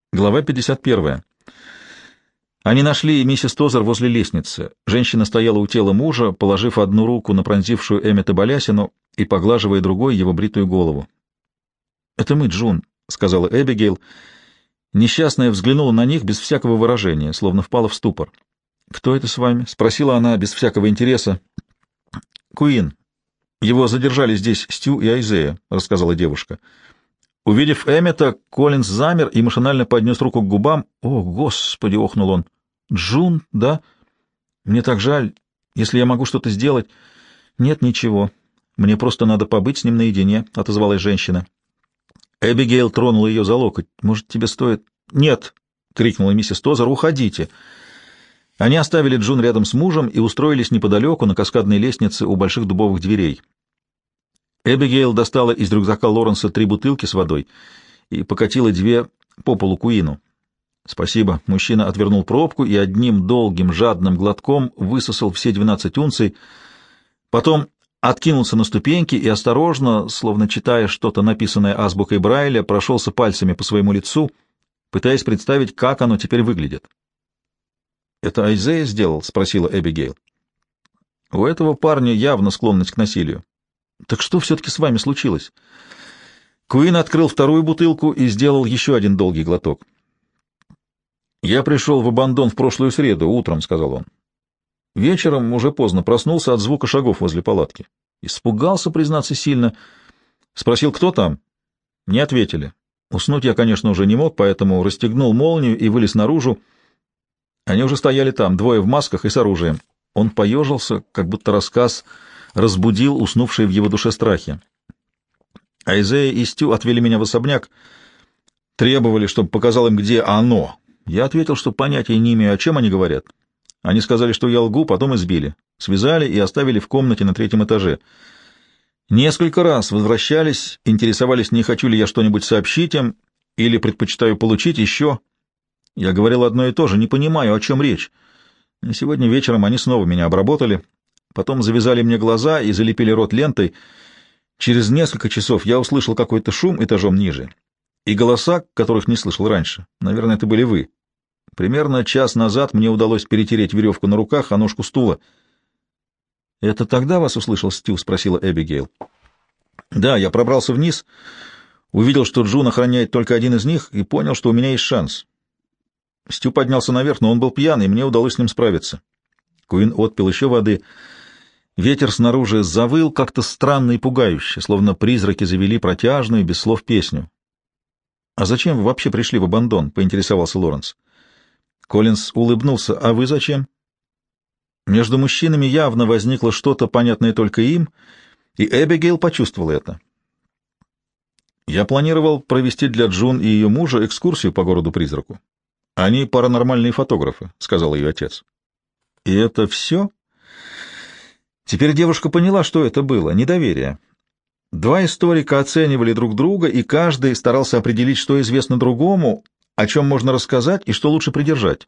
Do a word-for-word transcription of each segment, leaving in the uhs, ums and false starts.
Глава пятьдесят первая. Они нашли миссис Тозер возле лестницы. Женщина стояла у тела мужа, положив одну руку на пронзившую Эммета балясину и поглаживая другой его бритую голову. «Это мы, Джун», — сказала Эбигейл. Несчастная взглянула на них без всякого выражения, словно впала в ступор. «Кто это с вами?» — спросила она без всякого интереса. «Куин. Его задержали здесь Стю и Айзея», — рассказала девушка. Увидев Эммета, Коллинз замер и машинально поднес руку к губам. «О, Господи!» — охнул он. «Джун, да? Мне так жаль. Если я могу что-то сделать...» «Нет, ничего. Мне просто надо побыть с ним наедине», — отозвалась женщина. Эбигейл тронула ее за локоть. «Может, тебе стоит...» «Нет!» — крикнула миссис Тозер. «Уходите!» Они оставили Джун рядом с мужем и устроились неподалеку на каскадной лестнице у больших дубовых дверей. Эбигейл достала из рюкзака Лоренса три бутылки с водой и покатила две по полу Куину. «Спасибо». Мужчина отвернул пробку и одним долгим жадным глотком высосал все двенадцать унций, потом откинулся на ступеньки и осторожно, словно читая что-то, написанное азбукой Брайля, прошелся пальцами по своему лицу, пытаясь представить, как оно теперь выглядит. «Это Айзея сделал?» — спросила Эбигейл. «У этого парня явно склонность к насилию. Так что все-таки с вами случилось?» Куин открыл вторую бутылку и сделал еще один долгий глоток. «Я пришел в Абандон в прошлую среду, утром», — сказал он. «Вечером, уже поздно, проснулся от звука шагов возле палатки. Испугался, признаться, сильно. Спросил, кто там? Не ответили. Уснуть я, конечно, уже не мог, поэтому расстегнул молнию и вылез наружу. Они уже стояли там, двое в масках и с оружием. Он поежился, как будто рассказ разбудил уснувшие в его душе страхи. Айзея и Стю отвели меня в особняк, требовали, чтобы показал им, где оно. Я ответил, что понятия не имею, о чем они говорят. Они сказали, что я лгу, потом избили. Связали и оставили в комнате на третьем этаже. Несколько раз возвращались, интересовались, не хочу ли я что-нибудь сообщить им или предпочитаю получить еще. Я говорил одно и то же, не понимаю, о чем речь. Сегодня вечером они снова меня обработали, потом завязали мне глаза и залепили рот лентой. Через несколько часов я услышал какой-то шум этажом ниже и голоса, которых не слышал раньше. Наверное, это были вы. Примерно час назад мне удалось перетереть веревку на руках о ножку стула. — Это тогда вас услышал Стю? — спросила Эбигейл. — Да, я пробрался вниз, увидел, что Джун охраняет только один из них, и понял, что у меня есть шанс. Стю поднялся наверх, но он был пьяный, и мне удалось с ним справиться. Куин отпил еще воды. Ветер снаружи завыл как-то странно и пугающе, словно призраки завели протяжную, без слов, песню. — А зачем вы вообще пришли в Абандон? — поинтересовался Лоренс. Коллинз улыбнулся. — А вы зачем? Между мужчинами явно возникло что-то, понятное только им, и Эбигейл почувствовала это. Я планировал провести для Джун и ее мужа экскурсию по городу-призраку. Они паранормальные фотографы, — сказал ее отец. — И это все? Теперь девушка поняла, что это было — недоверие. Два историка оценивали друг друга, и каждый старался определить, что известно другому, о чем можно рассказать и что лучше придержать.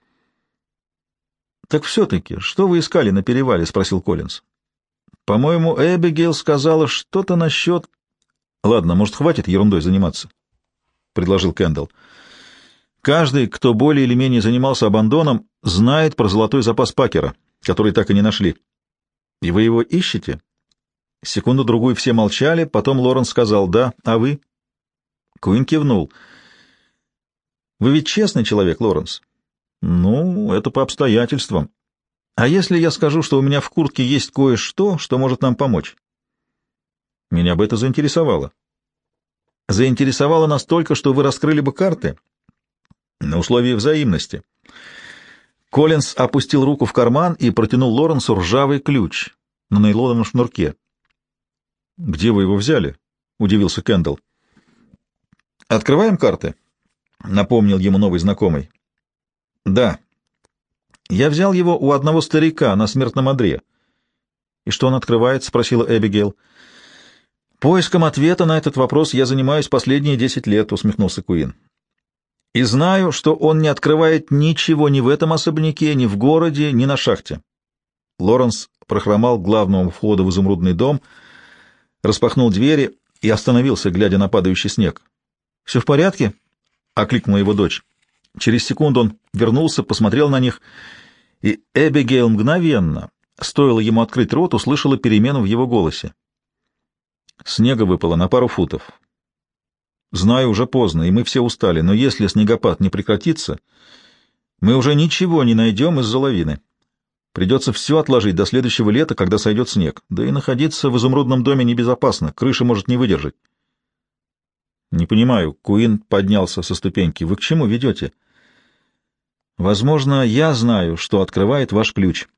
— Так все-таки, что вы искали на перевале? — спросил Коллинз. — По-моему, Эбигейл сказала что-то насчет... — Ладно, может, хватит ерундой заниматься? — предложил Кэндалл. Каждый, кто более или менее занимался Абандоном, знает про золотой запас Пакера, который так и не нашли. И вы его ищете? Секунду-другую все молчали, потом Лоренс сказал «да», а вы? Куин кивнул. Вы ведь честный человек, Лоренс? Ну, это по обстоятельствам. А если я скажу, что у меня в куртке есть кое-что, что может нам помочь? Меня бы это заинтересовало. Заинтересовало настолько, что вы раскрыли бы карты? На условии взаимности. Коллинз опустил руку в карман и протянул Лоренсу ржавый ключ на нейлоновом шнурке. — Где вы его взяли? — удивился Кэндалл. — Открываем карты? — напомнил ему новый знакомый. — Да. Я взял его у одного старика на смертном одре. — И что он открывает? — спросила Эбигейл. — Поиском ответа на этот вопрос я занимаюсь последние десять лет, — усмехнулся Куин. И знаю, что он не открывает ничего ни в этом особняке, ни в городе, ни на шахте. Лоренс прохромал к главному входу в изумрудный дом, распахнул двери и остановился, глядя на падающий снег. — Все в порядке? — окликнула его дочь. Через секунду он вернулся, посмотрел на них, и Эбигейл мгновенно, стоило ему открыть рот, услышала перемену в его голосе. Снега выпало на пару футов. Знаю, уже поздно, и мы все устали, но если снегопад не прекратится, мы уже ничего не найдем из-за лавины. Придется все отложить до следующего лета, когда сойдет снег. Да и находиться в изумрудном доме небезопасно, крыша может не выдержать. — Не понимаю, — Куин поднялся со ступеньки. — Вы к чему ведете? — Возможно, я знаю, что открывает ваш ключ.